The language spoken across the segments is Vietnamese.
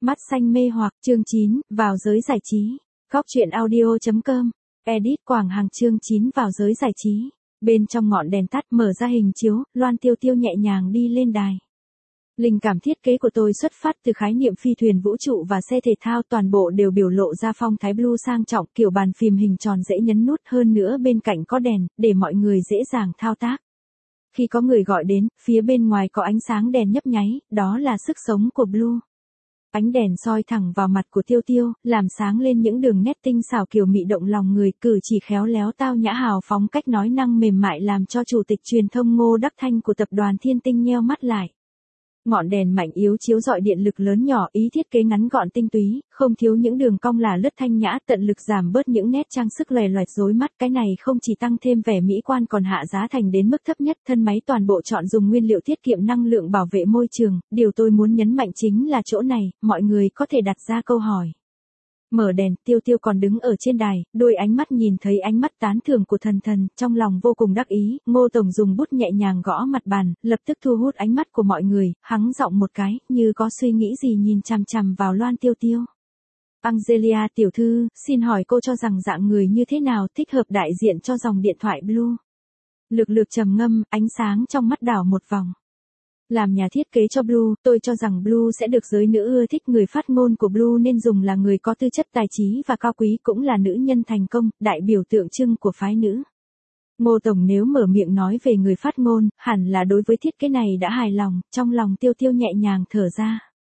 Mắt xanh mê hoặc, chương 9, vào giới giải trí. Góc truyện audio.com. Edit Quảng Hằng chương 9 vào giới giải trí. Bên trong ngọn đèn tắt mở ra hình chiếu, Loan Tiêu Tiêu nhẹ nhàng đi lên đài. Linh cảm thiết kế của tôi xuất phát từ khái niệm phi thuyền vũ trụ và xe thể thao, toàn bộ đều biểu lộ ra phong thái blue sang trọng, kiểu bàn phím hình tròn dễ nhấn nút, hơn nữa bên cạnh có đèn, để mọi người dễ dàng thao tác. Khi có người gọi đến, phía bên ngoài có ánh sáng đèn nhấp nháy, đó là sức sống của blue. Ánh đèn soi thẳng vào mặt của Tiêu Tiêu, làm sáng lên những đường nét tinh xảo kiều mị động lòng người, cử chỉ khéo léo tao nhã hào phóng, cách nói năng mềm mại làm cho chủ tịch truyền thông Ngô Đắc Thanh của tập đoàn Thiên Tinh nheo mắt lại. Ngọn đèn mạnh yếu chiếu rọi điện lực lớn nhỏ, ý thiết kế ngắn gọn tinh túy, không thiếu những đường cong là lướt thanh nhã, tận lực giảm bớt những nét trang sức lòe loẹt rối mắt. Cái này không chỉ tăng thêm vẻ mỹ quan còn hạ giá thành đến mức thấp nhất. Thân máy toàn bộ chọn dùng nguyên liệu tiết kiệm năng lượng, bảo vệ môi trường. Điều tôi muốn nhấn mạnh chính là chỗ này, mọi người có thể đặt ra câu hỏi. Mở đèn, Tiêu Tiêu còn đứng ở trên đài, đôi ánh mắt nhìn thấy ánh mắt tán thưởng của thần thần, trong lòng vô cùng đắc ý. Ngô Tổng dùng bút nhẹ nhàng gõ mặt bàn, lập tức thu hút ánh mắt của mọi người, hắng giọng một cái, như có suy nghĩ gì nhìn chằm chằm vào Loan Tiêu Tiêu. Angelia tiểu thư, xin hỏi cô cho rằng dạng người như thế nào thích hợp đại diện cho dòng điện thoại Blue? Lực lược trầm ngâm, ánh sáng trong mắt đảo một vòng. Làm nhà thiết kế cho Blue, tôi cho rằng Blue sẽ được giới nữ ưa thích. Người phát ngôn của Blue nên dùng là người có tư chất tài trí và cao quý, cũng là nữ nhân thành công, đại biểu tượng trưng của phái nữ. Ngô Tổng nếu mở miệng nói về người phát ngôn, hẳn là đối với thiết kế này đã hài lòng, trong lòng Tiêu Tiêu nhẹ nhàng thở ra.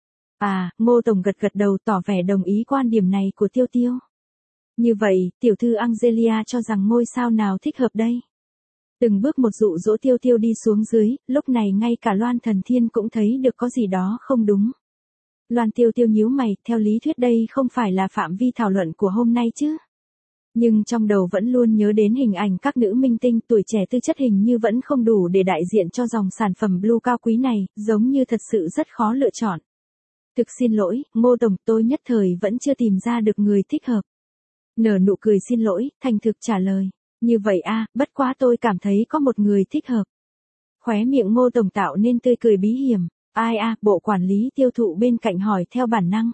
Ngô Tổng gật gật đầu tỏ vẻ đồng ý quan điểm này của Tiêu Tiêu. Như vậy, tiểu thư Angelia cho rằng ngôi sao nào thích hợp đây? Từng bước một dụ dỗ Tiêu Tiêu đi xuống dưới, lúc này ngay cả Loan Thần Thiên cũng thấy được có gì đó không đúng. Loan Tiêu Tiêu nhíu mày, theo lý thuyết đây không phải là phạm vi thảo luận của hôm nay chứ. Nhưng trong đầu vẫn luôn nhớ đến hình ảnh các nữ minh tinh tuổi trẻ tư chất hình như vẫn không đủ để đại diện cho dòng sản phẩm Blue cao quý này, giống như thật sự rất khó lựa chọn. Thực xin lỗi, Ngô Tổng, tôi nhất thời vẫn chưa tìm ra được người thích hợp. Nở nụ cười xin lỗi, thành thực trả lời. Như vậy bất quá tôi cảm thấy có một người thích hợp. Khóe miệng Ngô Tổng tạo nên tươi cười bí hiểm. Ai bộ quản lý tiêu thụ bên cạnh hỏi theo bản năng.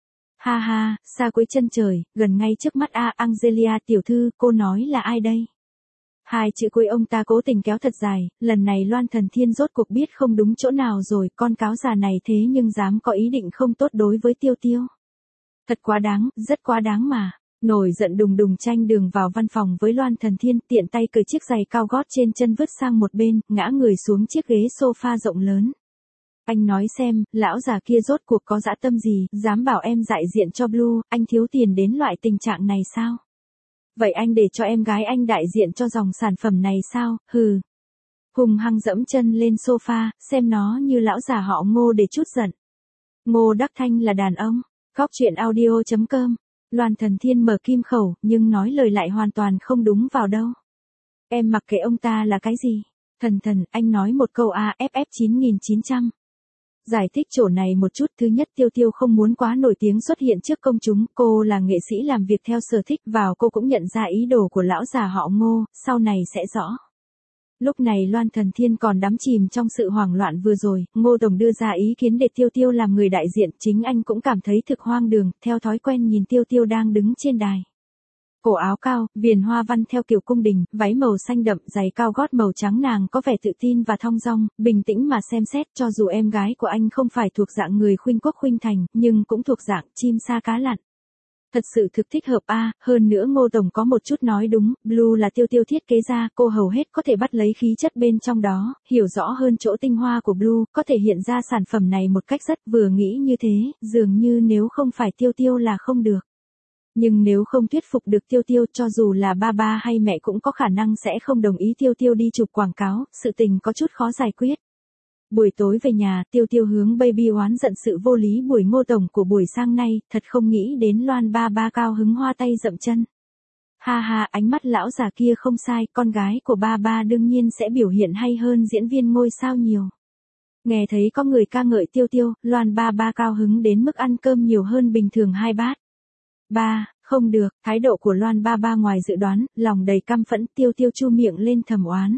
Ha ha, xa cuối chân trời, gần ngay trước mắt Angelia tiểu thư, cô nói là ai đây? Hai chữ cuối ông ta cố tình kéo thật dài, lần này Loan Thần Thiên rốt cuộc biết không đúng chỗ nào rồi, con cáo già này thế nhưng dám có ý định không tốt đối với Tiêu Tiêu. Thật quá đáng, rất quá đáng mà. Nổi giận đùng đùng tranh đường vào văn phòng với Loan Thần Thiên, tiện tay cởi chiếc giày cao gót trên chân vứt sang một bên, ngã người xuống chiếc ghế sofa rộng lớn. Anh nói xem, lão già kia rốt cuộc có dã tâm gì, dám bảo em đại diện cho Blue, anh thiếu tiền đến loại tình trạng này sao? Vậy anh để cho em gái anh đại diện cho dòng sản phẩm này sao, hừ. Hùng hăng dẫm chân lên sofa, xem nó như lão già họ Ngô để chút giận. Ngô Đắc Thanh là đàn ông. Góc truyện audio.com. Loan Thần Thiên mở kim khẩu, nhưng nói lời lại hoàn toàn không đúng vào đâu. Em mặc kệ ông ta là cái gì? Thần, anh nói một câu AFF 9900. Giải thích chỗ này một chút, thứ nhất Tiêu Tiêu không muốn quá nổi tiếng xuất hiện trước công chúng, cô là nghệ sĩ làm việc theo sở thích, vào cô cũng nhận ra ý đồ của lão già họ Ngô, sau này sẽ rõ. Lúc này Loan Thần Thiên còn đắm chìm trong sự hoảng loạn vừa rồi, Ngô Tổng đưa ra ý kiến để Tiêu Tiêu làm người đại diện, chính anh cũng cảm thấy thực hoang đường, theo thói quen nhìn Tiêu Tiêu đang đứng trên đài. Cổ áo cao, viền hoa văn theo kiểu cung đình, váy màu xanh đậm, giày cao gót màu trắng, nàng có vẻ tự tin và thong dong, bình tĩnh mà xem xét, cho dù em gái của anh không phải thuộc dạng người khuynh quốc khuynh thành, nhưng cũng thuộc dạng chim sa cá lặn. Thật sự thực thích hợp hơn nữa Ngô Tổng có một chút nói đúng, Blue là Tiêu Tiêu thiết kế ra, cô hầu hết có thể bắt lấy khí chất bên trong đó, hiểu rõ hơn chỗ tinh hoa của Blue, có thể hiện ra sản phẩm này một cách rất vừa nghĩ như thế, dường như nếu không phải Tiêu Tiêu là không được. Nhưng nếu không thuyết phục được Tiêu Tiêu, cho dù là ba hay mẹ cũng có khả năng sẽ không đồng ý Tiêu Tiêu đi chụp quảng cáo, sự tình có chút khó giải quyết. Buổi tối về nhà, Tiêu Tiêu hướng baby oán giận sự vô lý buổi Ngô Tổng của buổi sáng nay, thật không nghĩ đến Loan ba cao hứng hoa tay dậm chân. Ha, ánh mắt lão già kia không sai, con gái của ba đương nhiên sẽ biểu hiện hay hơn diễn viên ngôi sao nhiều. Nghe thấy có người ca ngợi Tiêu Tiêu, Loan ba cao hứng đến mức ăn cơm nhiều hơn bình thường 2 bát. Không được, thái độ của Loan ba ngoài dự đoán, lòng đầy căm phẫn, Tiêu Tiêu chu miệng lên thầm oán.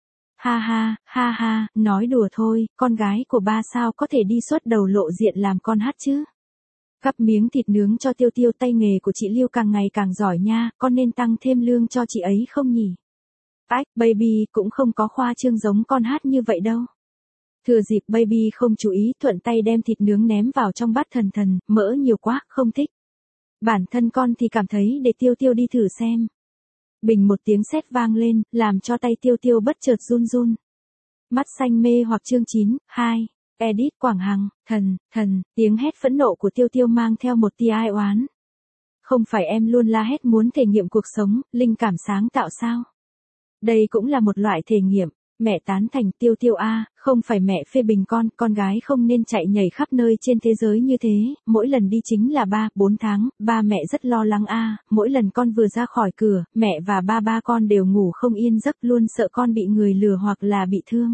Ha, nói đùa thôi, con gái của ba sao có thể đi xuất đầu lộ diện làm con hát chứ? Cắp miếng thịt nướng cho Tiêu Tiêu, tay nghề của chị Lưu càng ngày càng giỏi nha, con nên tăng thêm lương cho chị ấy không nhỉ? Ách, baby cũng không có khoa trương giống con hát như vậy đâu. Thừa dịp baby không chú ý, thuận tay đem thịt nướng ném vào trong bát. Thần, mỡ nhiều quá, không thích. Bản thân con thì cảm thấy để Tiêu Tiêu đi thử xem. Bình một tiếng sét vang lên, làm cho tay Tiêu Tiêu bất chợt run run. Mắt xanh mê hoặc chương 9, 2. Edit Quảng Hằng, thần, tiếng hét phẫn nộ của Tiêu Tiêu mang theo một tia ai oán. Không phải em luôn la hét muốn thể nghiệm cuộc sống, linh cảm sáng tạo sao? Đây cũng là một loại thể nghiệm. Mẹ tán thành Tiêu Tiêu a, không phải mẹ phê bình con gái không nên chạy nhảy khắp nơi trên thế giới như thế, mỗi lần đi chính là 3-4 tháng, ba mẹ rất lo lắng a, mỗi lần con vừa ra khỏi cửa, mẹ và ba con đều ngủ không yên giấc, luôn sợ con bị người lừa hoặc là bị thương.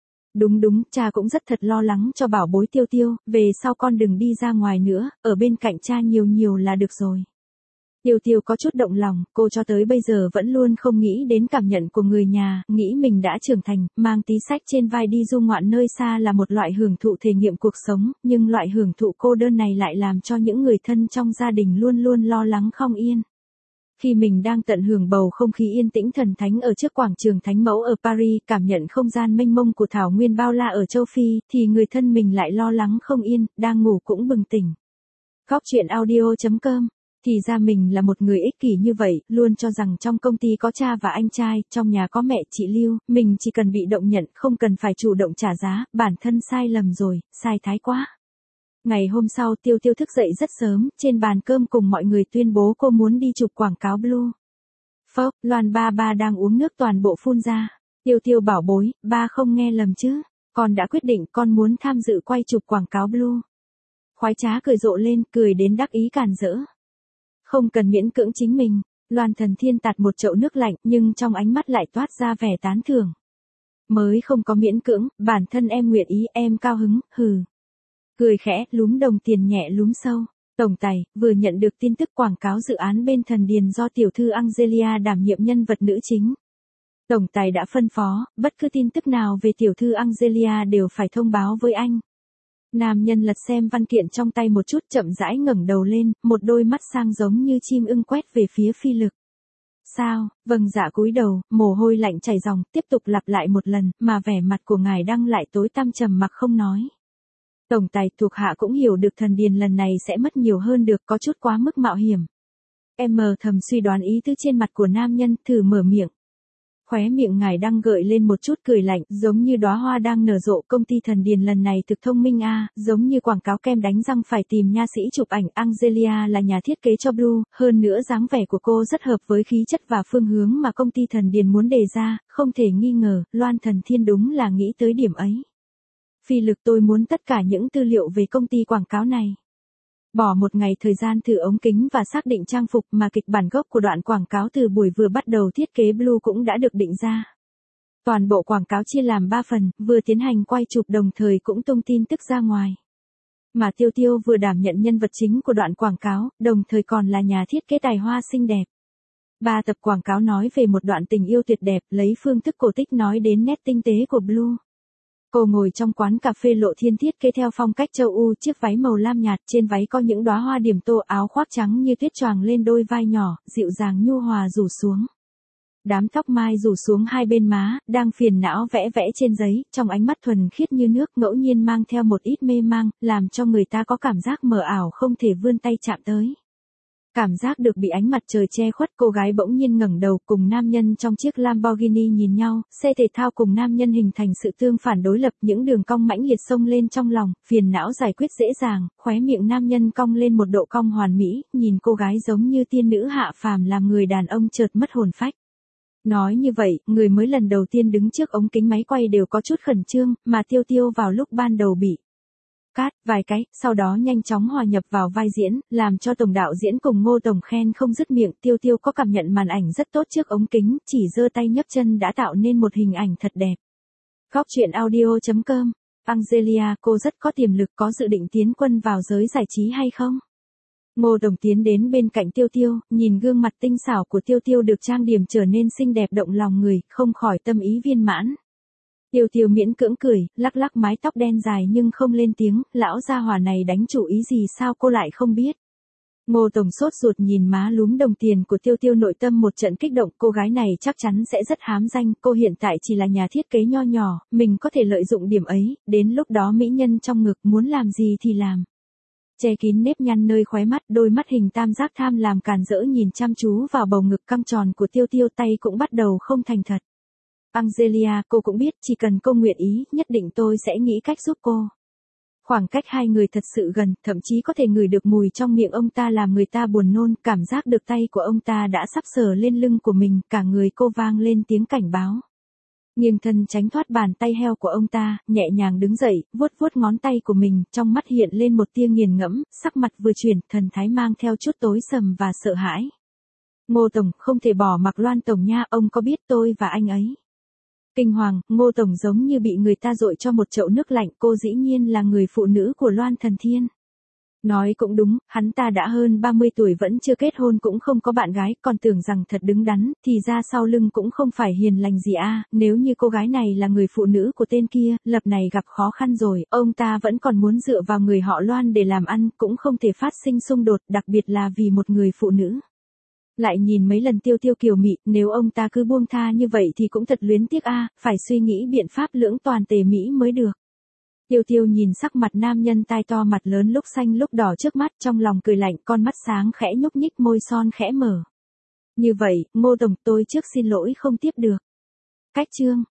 Đúng, cha cũng rất thật lo lắng cho bảo bối Tiêu Tiêu, về sau con đừng đi ra ngoài nữa, ở bên cạnh cha nhiều là được rồi. Tiêu Tiêu có chút động lòng, cô cho tới bây giờ vẫn luôn không nghĩ đến cảm nhận của người nhà, nghĩ mình đã trưởng thành, mang tí sách trên vai đi du ngoạn nơi xa là một loại hưởng thụ thể nghiệm cuộc sống, nhưng loại hưởng thụ cô đơn này lại làm cho những người thân trong gia đình luôn lo lắng không yên. Khi mình đang tận hưởng bầu không khí yên tĩnh thần thánh ở trước quảng trường Thánh Mẫu ở Paris, cảm nhận không gian mênh mông của thảo nguyên bao la ở châu Phi, thì người thân mình lại lo lắng không yên, đang ngủ cũng bừng tỉnh. Góc chuyện audio.com. Thì ra mình là một người ích kỷ như vậy, luôn cho rằng trong công ty có cha và anh trai, trong nhà có mẹ chị Lưu, mình chỉ cần bị động nhận, không cần phải chủ động trả giá, bản thân sai lầm rồi, sai thái quá. Ngày hôm sau Tiêu Tiêu thức dậy rất sớm, trên bàn cơm cùng mọi người tuyên bố cô muốn đi chụp quảng cáo Blue. Phốc, Loan ba đang uống nước toàn bộ phun ra. Tiêu Tiêu bảo bối, ba không nghe lầm chứ, con đã quyết định con muốn tham dự quay chụp quảng cáo Blue. Khoái trá cười rộ lên, cười đến đắc ý càn rỡ. Không cần miễn cưỡng chính mình, Loan Thần Thiên tạt một chậu nước lạnh nhưng trong ánh mắt lại toát ra vẻ tán thưởng. Mới không có miễn cưỡng, bản thân em nguyện ý, em cao hứng, hừ. Cười khẽ, lúm đồng tiền nhẹ lúm sâu. Tổng tài, vừa nhận được tin tức quảng cáo dự án bên Thần Điền do tiểu thư Angelia đảm nhiệm nhân vật nữ chính. Tổng tài đã phân phó, bất cứ tin tức nào về tiểu thư Angelia đều phải thông báo với anh. Nam nhân lật xem văn kiện trong tay một chút, chậm rãi ngẩng đầu lên, một đôi mắt sang giống như chim ưng quét về phía Phi Lực. Sao? Vâng dạ cúi đầu, mồ hôi lạnh chảy ròng, tiếp tục lặp lại một lần, mà vẻ mặt của ngài Đăng lại tối tăm trầm mặc không nói. Tổng tài, thuộc hạ cũng hiểu được Thần Điền lần này sẽ mất nhiều hơn được, có chút quá mức mạo hiểm. Em thầm suy đoán ý tứ trên mặt của nam nhân, thử mở miệng. Khóe miệng ngài Đăng gợi lên một chút cười lạnh, giống như đóa hoa đang nở rộ. Công ty Thần Điền lần này thực thông minh a, giống như quảng cáo kem đánh răng phải tìm nha sĩ chụp ảnh. Angelia là nhà thiết kế cho Blue, hơn nữa dáng vẻ của cô rất hợp với khí chất và phương hướng mà công ty Thần Điền muốn đề ra, không thể nghi ngờ, Loan Thần Thiên đúng là nghĩ tới điểm ấy. Phi Lực, tôi muốn tất cả những tư liệu về công ty quảng cáo này. Bỏ một ngày thời gian thử ống kính và xác định trang phục, mà kịch bản gốc của đoạn quảng cáo từ buổi vừa bắt đầu thiết kế Blue cũng đã được định ra. Toàn bộ quảng cáo chia làm 3 phần, vừa tiến hành quay chụp đồng thời cũng tung tin tức ra ngoài. Mà Tiêu Tiêu vừa đảm nhận nhân vật chính của đoạn quảng cáo, đồng thời còn là nhà thiết kế tài hoa xinh đẹp. 3 tập quảng cáo nói về một đoạn tình yêu tuyệt đẹp, lấy phương thức cổ tích nói đến nét tinh tế của Blue. Cô ngồi trong quán cà phê Lộ Thiên thiết kế theo phong cách châu Âu, chiếc váy màu lam nhạt, trên váy có những đóa hoa điểm tô, áo khoác trắng như tuyết choàng lên đôi vai nhỏ, dịu dàng nhu hòa rủ xuống. Đám tóc mai rủ xuống hai bên má, đang phiền não vẽ trên giấy, trong ánh mắt thuần khiết như nước, ngẫu nhiên mang theo một ít mê mang, làm cho người ta có cảm giác mờ ảo không thể vươn tay chạm tới. Cảm giác được bị ánh mặt trời che khuất, cô gái bỗng nhiên ngẩng đầu, cùng nam nhân trong chiếc Lamborghini nhìn nhau, xe thể thao cùng nam nhân hình thành sự tương phản đối lập, những đường cong mãnh liệt xông lên trong lòng, phiền não giải quyết dễ dàng, khóe miệng nam nhân cong lên một độ cong hoàn mỹ, nhìn cô gái giống như tiên nữ hạ phàm làm người đàn ông chợt mất hồn phách. Nói như vậy, người mới lần đầu tiên đứng trước ống kính máy quay đều có chút khẩn trương, mà Tiêu Tiêu vào lúc ban đầu bị cát vài cái, sau đó nhanh chóng hòa nhập vào vai diễn, làm cho tổng đạo diễn cùng Ngô tổng khen không dứt miệng. Tiêu Tiêu có cảm nhận màn ảnh rất tốt trước ống kính, chỉ giơ tay nhấc chân đã tạo nên một hình ảnh thật đẹp. Góc chuyện audio.com. Angelia, cô rất có tiềm lực, có dự định tiến quân vào giới giải trí hay không? Ngô tổng tiến đến bên cạnh Tiêu Tiêu, nhìn gương mặt tinh xảo của Tiêu Tiêu được trang điểm trở nên xinh đẹp động lòng người, không khỏi tâm ý viên mãn. Tiêu Tiêu miễn cưỡng cười, lắc lắc mái tóc đen dài nhưng không lên tiếng, lão gia hỏa này đánh chủ ý gì sao cô lại không biết. Ngô Tổng sốt ruột nhìn má lúm đồng tiền của Tiêu Tiêu, nội tâm một trận kích động, cô gái này chắc chắn sẽ rất hám danh, cô hiện tại chỉ là nhà thiết kế nho nhỏ, mình có thể lợi dụng điểm ấy, đến lúc đó mỹ nhân trong ngực muốn làm gì thì làm. Che kín nếp nhăn nơi khóe mắt, đôi mắt hình tam giác tham làm càn rỡ nhìn chăm chú vào bầu ngực căng tròn của Tiêu Tiêu, tay cũng bắt đầu không thành thật. Angelia, cô cũng biết, chỉ cần cô nguyện ý, nhất định tôi sẽ nghĩ cách giúp cô. Khoảng cách hai người thật sự gần, thậm chí có thể ngửi được mùi trong miệng ông ta làm người ta buồn nôn, cảm giác được tay của ông ta đã sắp sờ lên lưng của mình, cả người cô vang lên tiếng cảnh báo. Nghiêng thân tránh thoát bàn tay heo của ông ta, nhẹ nhàng đứng dậy, vuốt vuốt ngón tay của mình, trong mắt hiện lên một tia nghiền ngẫm, sắc mặt vừa chuyển, thần thái mang theo chút tối sầm và sợ hãi. Ngô Tổng, không thể bỏ mặc Loan Tổng nha, ông có biết tôi và anh ấy. Kinh hoàng, Ngô Tổng giống như bị người ta dội cho một chậu nước lạnh, cô dĩ nhiên là người phụ nữ của Loan Thần Thiên. Nói cũng đúng, hắn ta đã hơn 30 tuổi vẫn chưa kết hôn cũng không có bạn gái, còn tưởng rằng thật đứng đắn, thì ra sau lưng cũng không phải hiền lành gì a. Nếu như cô gái này là người phụ nữ của tên kia, lập này gặp khó khăn rồi, ông ta vẫn còn muốn dựa vào người họ Loan để làm ăn, cũng không thể phát sinh xung đột, đặc biệt là vì một người phụ nữ. Lại nhìn mấy lần Tiêu Tiêu kiều mị, nếu ông ta cứ buông tha như vậy thì cũng thật luyến tiếc a, phải suy nghĩ biện pháp lưỡng toàn tề mỹ mới được. Tiêu Tiêu nhìn sắc mặt nam nhân tai to mặt lớn lúc xanh lúc đỏ trước mắt, trong lòng cười lạnh, con mắt sáng khẽ nhúc nhích, môi son khẽ mở. Như vậy, Ngô Tổng, tôi trước xin lỗi không tiếp được. Cách chương